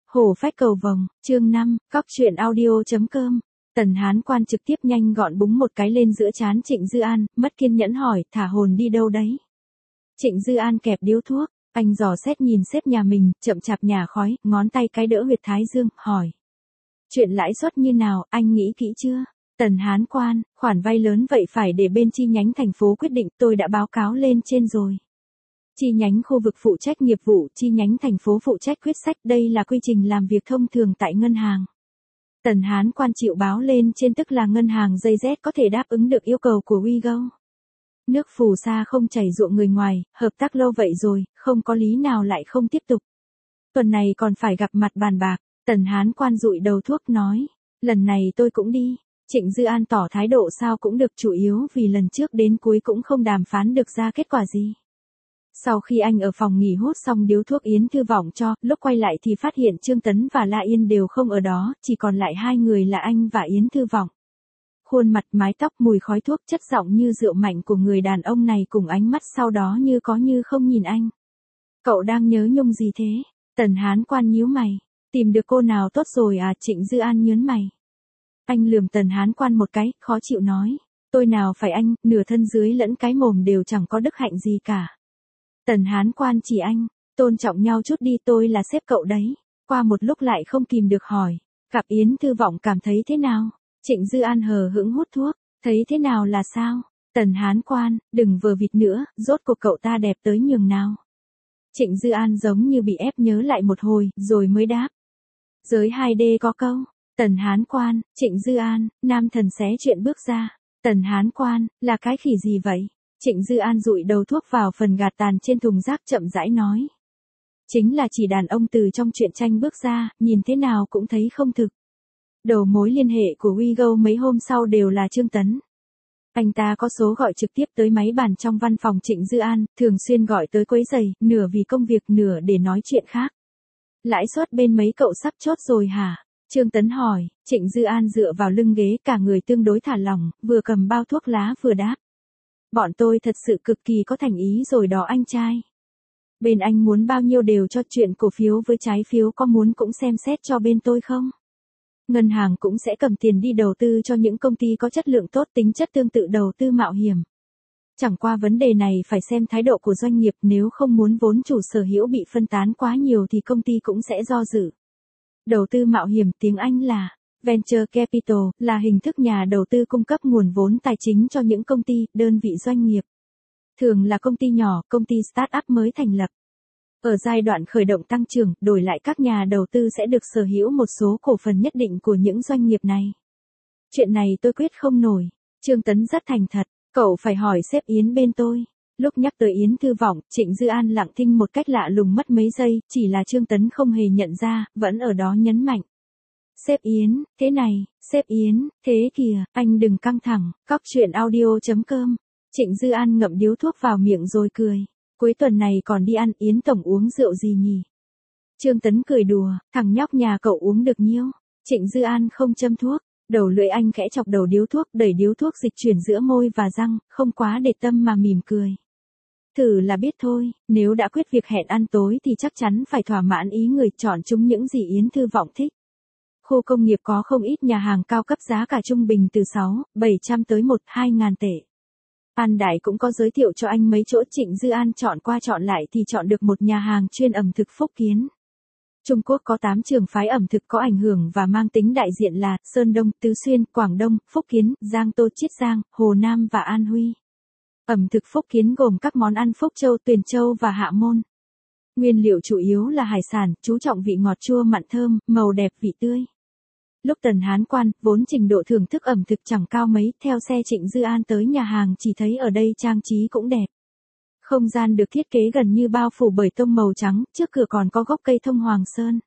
Hổ phách cầu vồng, chương 5, cóc truyện audio.com. Tần Hán Quan trực tiếp nhanh gọn búng một cái lên giữa trán Trịnh Dư An, mất kiên nhẫn hỏi, thả hồn đi đâu đấy? Trịnh Dư An kẹp điếu thuốc, anh dò xét nhìn sếp nhà mình, chậm chạp nhả khói, ngón tay cái đỡ huyệt thái dương, hỏi. Chuyện lãi suất như nào, anh nghĩ kỹ chưa? Tần Hán Quan, khoản vay lớn vậy phải để bên chi nhánh thành phố quyết định, tôi đã báo cáo lên trên rồi. Chi nhánh khu vực phụ trách nghiệp vụ, chi nhánh thành phố phụ trách quyết sách, đây là quy trình làm việc thông thường tại ngân hàng. Tần Hán Quan chịu báo lên trên tức là ngân hàng dây Z có thể đáp ứng được yêu cầu của WeGo. Nước phù sa không chảy ruộng người ngoài, hợp tác lâu vậy rồi, không có lý nào lại không tiếp tục. Tuần này còn phải gặp mặt bàn bạc, Tần Hán Quan dụi đầu thuốc nói, lần này tôi cũng đi. Trịnh Dư An tỏ thái độ sao cũng được, chủ yếu vì lần trước đến cuối cũng không đàm phán được ra kết quả gì. Sau khi anh ở phòng nghỉ hút xong điếu thuốc Yến Thư Vọng cho, lúc quay lại thì phát hiện Trương Tấn và La Yên đều không ở đó, chỉ còn lại hai người là anh và Yến Thư Vọng. Khuôn mặt, mái tóc, mùi khói thuốc, chất giọng như rượu mạnh của người đàn ông này cùng ánh mắt sau đó như có như không nhìn anh. Cậu đang nhớ Nhung gì thế? Tần Hán Quan nhíu mày. Tìm được cô nào tốt rồi à? Trịnh Dư An nhớn mày. Anh lườm Tần Hán Quan một cái, khó chịu nói. Tôi nào phải anh, nửa thân dưới lẫn cái mồm đều chẳng có đức hạnh gì cả. Tần Hán Quan chỉ anh, tôn trọng nhau chút đi, tôi là sếp cậu đấy. Qua một lúc lại không kìm được hỏi, cặp Yến Thư Vọng cảm thấy thế nào? Trịnh Dư An hờ hững hút thuốc, thấy thế nào là sao? Tần Hán Quan, đừng vờ vịt nữa, rốt cuộc cậu ta đẹp tới nhường nào? Trịnh Dư An giống như bị ép nhớ lại một hồi, rồi mới đáp. Giới 2D có câu, Tần Hán Quan, Trịnh Dư An, nam thần xé chuyện bước ra. Tần Hán Quan, là cái khỉ gì vậy? Trịnh Dư An dụi đầu thuốc vào phần gạt tàn trên thùng rác chậm rãi nói. Chính là chỉ đàn ông từ trong truyện tranh bước ra, nhìn thế nào cũng thấy không thực. Đầu mối liên hệ của WeGo mấy hôm sau đều là Trương Tấn. Anh ta có số gọi trực tiếp tới máy bàn trong văn phòng Trịnh Dư An, thường xuyên gọi tới quấy rầy, nửa vì công việc nửa để nói chuyện khác. Lãi suất bên mấy cậu sắp chốt rồi hả? Trương Tấn hỏi. Trịnh Dư An dựa vào lưng ghế, cả người tương đối thả lỏng, vừa cầm bao thuốc lá vừa đáp. Bọn tôi thật sự cực kỳ có thành ý rồi đó anh trai. Bên anh muốn bao nhiêu đều cho, chuyện cổ phiếu với trái phiếu có muốn cũng xem xét cho bên tôi không? Ngân hàng cũng sẽ cầm tiền đi đầu tư cho những công ty có chất lượng tốt, tính chất tương tự đầu tư mạo hiểm. Chẳng qua vấn đề này phải xem thái độ của doanh nghiệp, nếu không muốn vốn chủ sở hữu bị phân tán quá nhiều thì công ty cũng sẽ do dự. Đầu tư mạo hiểm tiếng Anh là Venture Capital, là hình thức nhà đầu tư cung cấp nguồn vốn tài chính cho những công ty, đơn vị doanh nghiệp. Thường là công ty nhỏ, công ty start-up mới thành lập. Ở giai đoạn khởi động tăng trưởng, đổi lại các nhà đầu tư sẽ được sở hữu một số cổ phần nhất định của những doanh nghiệp này. Chuyện này tôi quyết không nổi. Trương Tấn rất thành thật, cậu phải hỏi sếp Yến bên tôi. Lúc nhắc tới Yến Thư Vọng, Trịnh Dư An lặng thinh một cách lạ lùng mất mấy giây, chỉ là Trương Tấn không hề nhận ra, vẫn ở đó nhấn mạnh. Sếp Yến, thế này, sếp Yến, thế kìa, anh đừng căng thẳng, cóc truyện audio.com. Trịnh Dư An ngậm điếu thuốc vào miệng rồi cười. Cuối tuần này còn đi ăn, Yến tổng uống rượu gì nhỉ? Trương Tấn cười đùa, thằng nhóc nhà cậu uống được nhiêu? Trịnh Dư An không châm thuốc, đầu lưỡi anh khẽ chọc đầu điếu thuốc, đẩy điếu thuốc dịch chuyển giữa môi và răng, không quá để tâm mà mỉm cười. Thử là biết thôi, nếu đã quyết việc hẹn ăn tối thì chắc chắn phải thỏa mãn ý người, chọn chúng những gì Yến Thư Vọng thích. Khu công nghiệp có không ít nhà hàng cao cấp giá cả trung bình từ 600-700 tới 1-2 ngàn tệ. An Đại cũng có giới thiệu cho anh mấy chỗ. Trịnh Dư An chọn qua chọn lại thì chọn được một nhà hàng chuyên ẩm thực Phúc Kiến. Trung Quốc có 8 trường phái ẩm thực có ảnh hưởng và mang tính đại diện là Sơn Đông, Tứ Xuyên, Quảng Đông, Phúc Kiến, Giang Tô, Chiết Giang, Hồ Nam và An Huy. Ẩm thực Phúc Kiến gồm các món ăn Phúc Châu, Tuyền Châu và Hạ Môn. Nguyên liệu chủ yếu là hải sản, chú trọng vị ngọt chua mặn thơm, màu đẹp vị tươi. Lúc Tần Hán Quan, vốn trình độ thưởng thức ẩm thực chẳng cao mấy, theo xe Trịnh Dư An tới nhà hàng chỉ thấy ở đây trang trí cũng đẹp. Không gian được thiết kế gần như bao phủ bởi tông màu trắng, trước cửa còn có gốc cây thông hoàng sơn.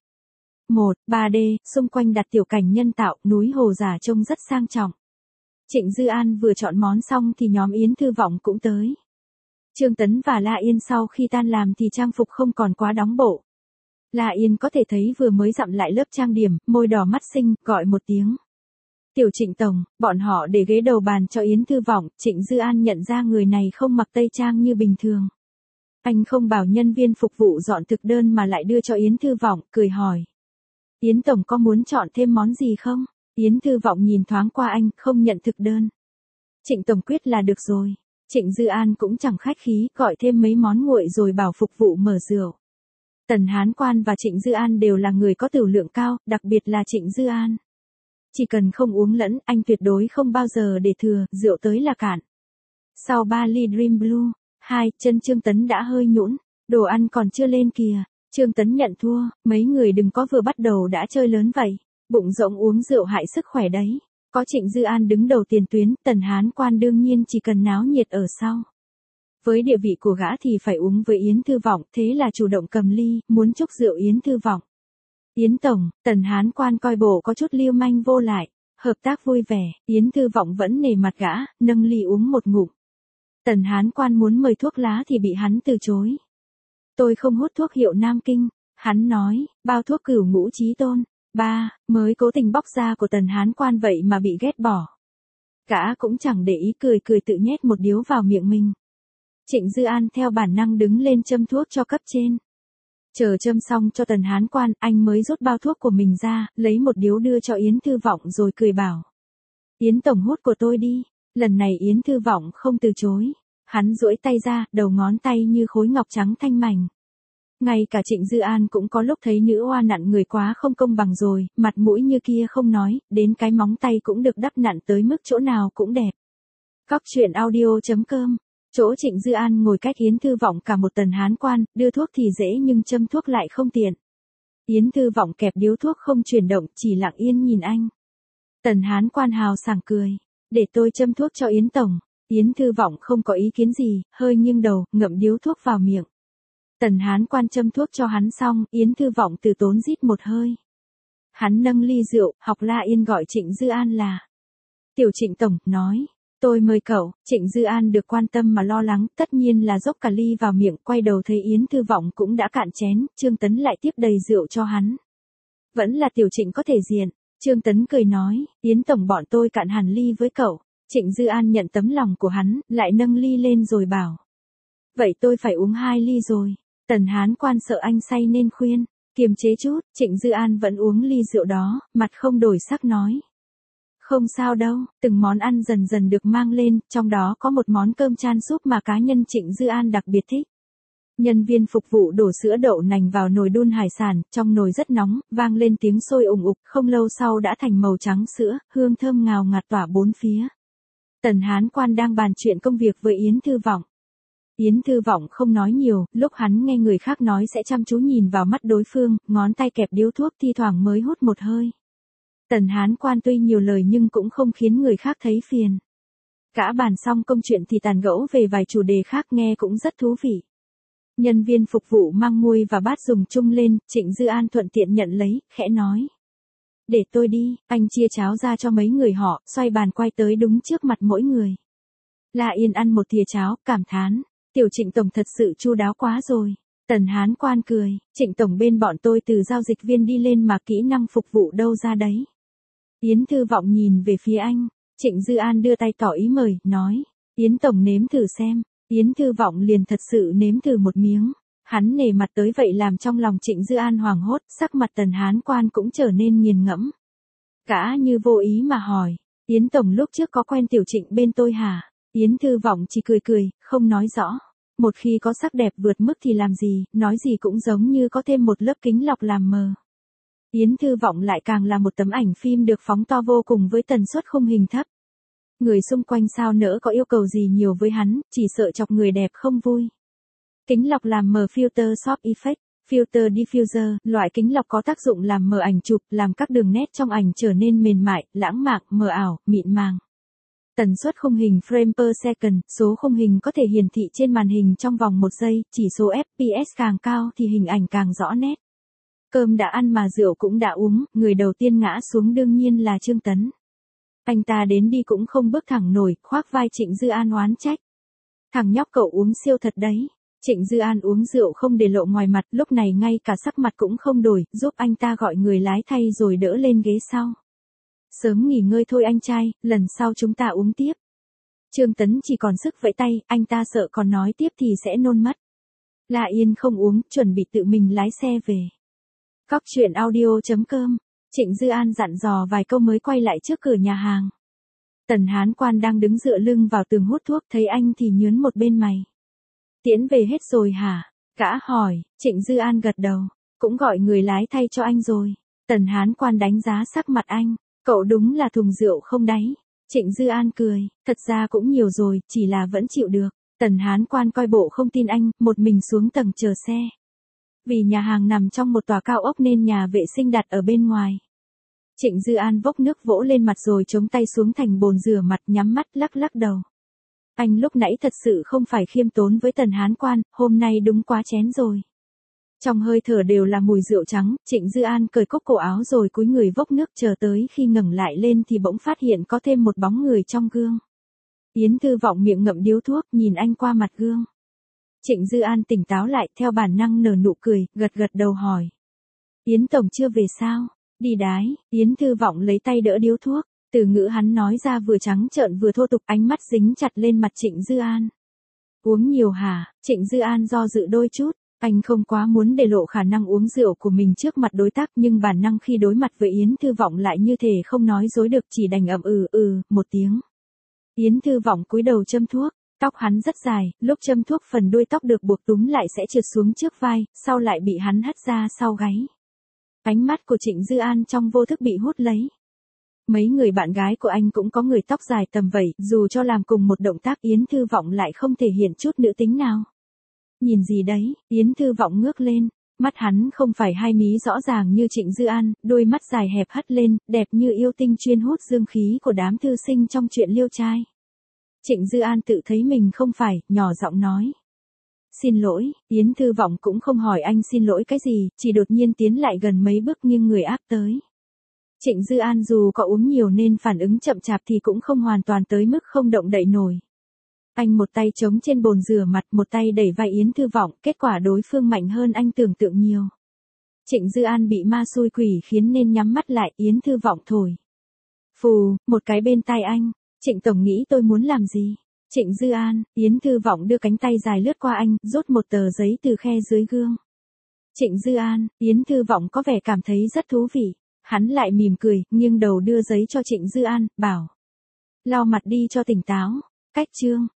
1-3D, xung quanh đặt tiểu cảnh nhân tạo, núi hồ giả trông rất sang trọng. Trịnh Dư An vừa chọn món xong thì nhóm Yến Thư Vọng cũng tới. Trương Tấn và La Yên sau khi tan làm thì trang phục không còn quá đóng bộ. La Yên có thể thấy vừa mới dặm lại lớp trang điểm, môi đỏ mắt xinh, gọi một tiếng. Tiểu Trịnh tổng, bọn họ để ghế đầu bàn cho Yến Thư Vọng. Trịnh Dư An nhận ra người này không mặc tây trang như bình thường. Anh không bảo nhân viên phục vụ dọn thực đơn mà lại đưa cho Yến Thư Vọng, cười hỏi. Yến tổng có muốn chọn thêm món gì không? Yến Thư Vọng nhìn thoáng qua anh, không nhận thực đơn. Trịnh tổng quyết là được rồi. Trịnh Dư An cũng chẳng khách khí, gọi thêm mấy món nguội rồi bảo phục vụ mở rượu. Tần Hán Quan và Trịnh Dư An đều là người có tửu lượng cao, đặc biệt là Trịnh Dư An. Chỉ cần không uống lẫn, anh tuyệt đối không bao giờ để thừa, rượu tới là cạn. Sau 3 ly Dream Blue, chân Trương Tấn đã hơi nhũn, đồ ăn còn chưa lên kìa. Trương Tấn nhận thua, mấy người đừng có vừa bắt đầu đã chơi lớn vậy. Bụng rỗng uống rượu hại sức khỏe đấy. Có Trịnh Dư An đứng đầu tiền tuyến, Tần Hán Quan đương nhiên chỉ cần náo nhiệt ở sau. Với địa vị của gã thì phải uống với Yến Thư Vọng, thế là chủ động cầm ly, muốn chúc rượu Yến Thư Vọng. Yến tổng, Tần Hán Quan coi bộ có chút lưu manh vô lại, hợp tác vui vẻ, Yến Thư Vọng vẫn nể mặt gã, nâng ly uống một ngụm. Tần Hán Quan muốn mời thuốc lá thì bị hắn từ chối. Tôi không hút thuốc hiệu Nam Kinh, hắn nói, bao thuốc Cửu Ngũ Chí Tôn. Mới cố tình bóc ra của Tần Hán Quan vậy mà bị ghét bỏ. Gã cũng chẳng để ý cười tự nhét một điếu vào miệng mình. Trịnh Dư An theo bản năng đứng lên châm thuốc cho cấp trên. Chờ châm xong cho Tần Hán Quan, anh mới rút bao thuốc của mình ra, lấy một điếu đưa cho Yến Thư Vọng rồi cười bảo. Yến tổng hút của tôi đi. Lần này Yến Thư Vọng không từ chối. Hắn duỗi tay ra, đầu ngón tay như khối ngọc trắng thanh mảnh. Ngay cả Trịnh Dư An cũng có lúc thấy nữ oa nặn người quá không công bằng rồi, mặt mũi như kia không nói, đến cái móng tay cũng được đắp nặn tới mức chỗ nào cũng đẹp. Cóc truyện audio.com. Chỗ Trịnh Dư An ngồi cách Yến Thư Vọng cả một Tần Hán Quan, đưa thuốc thì dễ nhưng châm thuốc lại không tiện. Yến Thư Vọng kẹp điếu thuốc không chuyển động, chỉ lặng yên nhìn anh. Tần Hán Quan hào sảng cười. Để tôi châm thuốc cho Yến tổng. Yến Thư Vọng không có ý kiến gì, hơi nghiêng đầu, ngậm điếu thuốc vào miệng. Tần Hán Quan châm thuốc cho hắn xong, Yến Thư Vọng từ tốn rít một hơi. Hắn nâng ly rượu, học La Yên gọi Trịnh Dư An là Tiểu Trịnh tổng, nói. Tôi mời cậu. Trịnh Dư An được quan tâm mà lo lắng, tất nhiên là dốc cả ly vào miệng, quay đầu thấy Yến Thư Vọng cũng đã cạn chén, Trương Tấn lại tiếp đầy rượu cho hắn. Vẫn là Tiểu Trịnh có thể diện. Trương Tấn cười nói, Yến tổng bọn tôi cạn hẳn ly với cậu. Trịnh Dư An nhận tấm lòng của hắn, lại nâng ly lên rồi bảo. Vậy tôi phải uống 2 ly rồi. Tần Hán Quan sợ anh say nên khuyên, kiềm chế chút, Trịnh Dư An vẫn uống ly rượu đó, mặt không đổi sắc nói. Không sao đâu, từng món ăn dần dần được mang lên, trong đó có một món cơm chan súp mà cá nhân Trịnh Dư An đặc biệt thích. Nhân viên phục vụ đổ sữa đậu nành vào nồi đun hải sản, trong nồi rất nóng, vang lên tiếng sôi ùng ục, không lâu sau đã thành màu trắng sữa, hương thơm ngào ngạt tỏa bốn phía. Tần Hán Quan đang bàn chuyện công việc với Yến Thư Vọng. Yến Thư Vọng không nói nhiều, lúc hắn nghe người khác nói sẽ chăm chú nhìn vào mắt đối phương, ngón tay kẹp điếu thuốc thi thoảng mới hút một hơi. Tần Hán Quan tuy nhiều lời nhưng cũng không khiến người khác thấy phiền. Cả bàn xong công chuyện thì tàn gẫu về vài chủ đề khác nghe cũng rất thú vị. Nhân viên phục vụ mang muôi và bát dùng chung lên, Trịnh Dư An thuận tiện nhận lấy, khẽ nói. Để tôi đi, anh chia cháo ra cho mấy người họ, xoay bàn quay tới đúng trước mặt mỗi người. La Yên ăn một thìa cháo, cảm thán. Tiểu Trịnh tổng thật sự chu đáo quá rồi. Tần Hán Quan cười, Trịnh tổng bên bọn tôi từ giao dịch viên đi lên mà kỹ năng phục vụ đâu ra đấy. Yến Thư Vọng nhìn về phía anh, Trịnh Dư An đưa tay tỏ ý mời, nói, Yến tổng nếm thử xem. Yến Thư Vọng liền thật sự nếm thử một miếng. Hắn nể mặt tới vậy làm trong lòng Trịnh Dư An hoảng hốt, sắc mặt Tần Hán Quan cũng trở nên nghiền ngẫm. Gã như vô ý mà hỏi, Yến tổng lúc trước có quen Tiểu Trịnh bên tôi hả? Yến Thư Vọng chỉ cười, không nói rõ. Một khi có sắc đẹp vượt mức thì làm gì, nói gì cũng giống như có thêm một lớp kính lọc làm mờ. Yến Thư Vọng lại càng là một tấm ảnh phim được phóng to vô cùng với tần suất khung hình thấp. Người xung quanh sao nỡ có yêu cầu gì nhiều với hắn, chỉ sợ chọc người đẹp không vui. Kính lọc làm mờ filter Shop Effect, filter diffuser, loại kính lọc có tác dụng làm mờ ảnh chụp, làm các đường nét trong ảnh trở nên mềm mại, lãng mạn, mờ ảo, mịn màng. Tần suất khung hình frame per second, số khung hình có thể hiển thị trên màn hình trong vòng 1 giây, chỉ số FPS càng cao thì hình ảnh càng rõ nét. Cơm đã ăn mà rượu cũng đã uống, người đầu tiên ngã xuống đương nhiên là Trương Tấn. Anh ta đến đi cũng không bước thẳng nổi, khoác vai Trịnh Dư An oán trách. Thằng nhóc cậu uống siêu thật đấy. Trịnh Dư An uống rượu không để lộ ngoài mặt, lúc này ngay cả sắc mặt cũng không đổi, giúp anh ta gọi người lái thay rồi đỡ lên ghế sau. Sớm nghỉ ngơi thôi anh trai, lần sau chúng ta uống tiếp. Trương Tấn chỉ còn sức vẫy tay, anh ta sợ còn nói tiếp thì sẽ nôn mất. La Yên không uống, chuẩn bị tự mình lái xe về. Cóc truyện audio.com. Trịnh Dư An dặn dò vài câu mới quay lại trước cửa nhà hàng. Tần Hán Quan đang đứng dựa lưng vào tường hút thuốc, thấy anh thì nhướng một bên mày. Tiễn về hết rồi hả? Gã hỏi. Trịnh Dư An gật đầu. Cũng gọi người lái thay cho anh rồi. Tần Hán Quan đánh giá sắc mặt anh. Cậu đúng là thùng rượu không đáy. Trịnh Dư An cười. Thật ra cũng nhiều rồi, chỉ là vẫn chịu được. Tần Hán Quan coi bộ không tin anh, một mình xuống tầng chờ xe. Vì nhà hàng nằm trong một tòa cao ốc nên nhà vệ sinh đặt ở bên ngoài. Trịnh Dư An vốc nước vỗ lên mặt rồi chống tay xuống thành bồn rửa mặt, nhắm mắt lắc lắc đầu. Anh lúc nãy thật sự không phải khiêm tốn với Tần Hán Quan, hôm nay đúng quá chén rồi. Trong hơi thở đều là mùi rượu trắng, Trịnh Dư An cởi cúc cổ áo rồi cúi người vốc nước, chờ tới khi ngẩng lại lên thì bỗng phát hiện có thêm một bóng người trong gương. Yến Thư Vọng miệng ngậm điếu thuốc, nhìn anh qua mặt gương. Trịnh Dư An tỉnh táo lại, theo bản năng nở nụ cười, gật gật đầu hỏi. Yến tổng chưa về sao? Đi đái. Yến Thư Vọng lấy tay đỡ điếu thuốc. Từ ngữ hắn nói ra vừa trắng trợn vừa thô tục, ánh mắt dính chặt lên mặt Trịnh Dư An. Uống nhiều hả? Trịnh Dư An do dự đôi chút. Anh không quá muốn để lộ khả năng uống rượu của mình trước mặt đối tác, nhưng bản năng khi đối mặt với Yến Thư Vọng lại như thể không nói dối được, chỉ đành ậm một tiếng. Yến Thư Vọng cúi đầu châm thuốc. Tóc hắn rất dài, lúc châm thuốc phần đuôi tóc được buộc túm lại sẽ trượt xuống trước vai, sau lại bị hắn hất ra sau gáy. Ánh mắt của Trịnh Dư An trong vô thức bị hút lấy. Mấy người bạn gái của anh cũng có người tóc dài tầm vậy, dù cho làm cùng một động tác Yến Thư Vọng lại không thể hiện chút nữ tính nào. Nhìn gì đấy? Yến Thư Vọng ngước lên, mắt hắn không phải hai mí rõ ràng như Trịnh Dư An, đôi mắt dài hẹp hất lên, đẹp như yêu tinh chuyên hút dương khí của đám thư sinh trong truyện liêu trai. Trịnh Dư An tự thấy mình không phải, nhỏ giọng nói. Xin lỗi. Yến Thư Vọng cũng không hỏi anh xin lỗi cái gì, chỉ đột nhiên tiến lại gần mấy bước nghiêng người áp tới. Trịnh Dư An dù có uống nhiều nên phản ứng chậm chạp thì cũng không hoàn toàn tới mức không động đậy nổi. Anh một tay chống trên bồn rửa mặt, một tay đẩy vai Yến Thư Vọng, kết quả đối phương mạnh hơn anh tưởng tượng nhiều. Trịnh Dư An bị ma xui quỷ khiến nên nhắm mắt lại, Yến Thư Vọng thổi. Phù, một cái bên tai anh. Trịnh tổng nghĩ tôi muốn làm gì? Trịnh Dư An. Yến Thư Vọng đưa cánh tay dài lướt qua anh, rút một tờ giấy từ khe dưới gương. Trịnh Dư An. Yến Thư Vọng có vẻ cảm thấy rất thú vị. Hắn lại mỉm cười, nghiêng đầu đưa giấy cho Trịnh Dư An, bảo. Lau mặt đi cho tỉnh táo. Cách chương.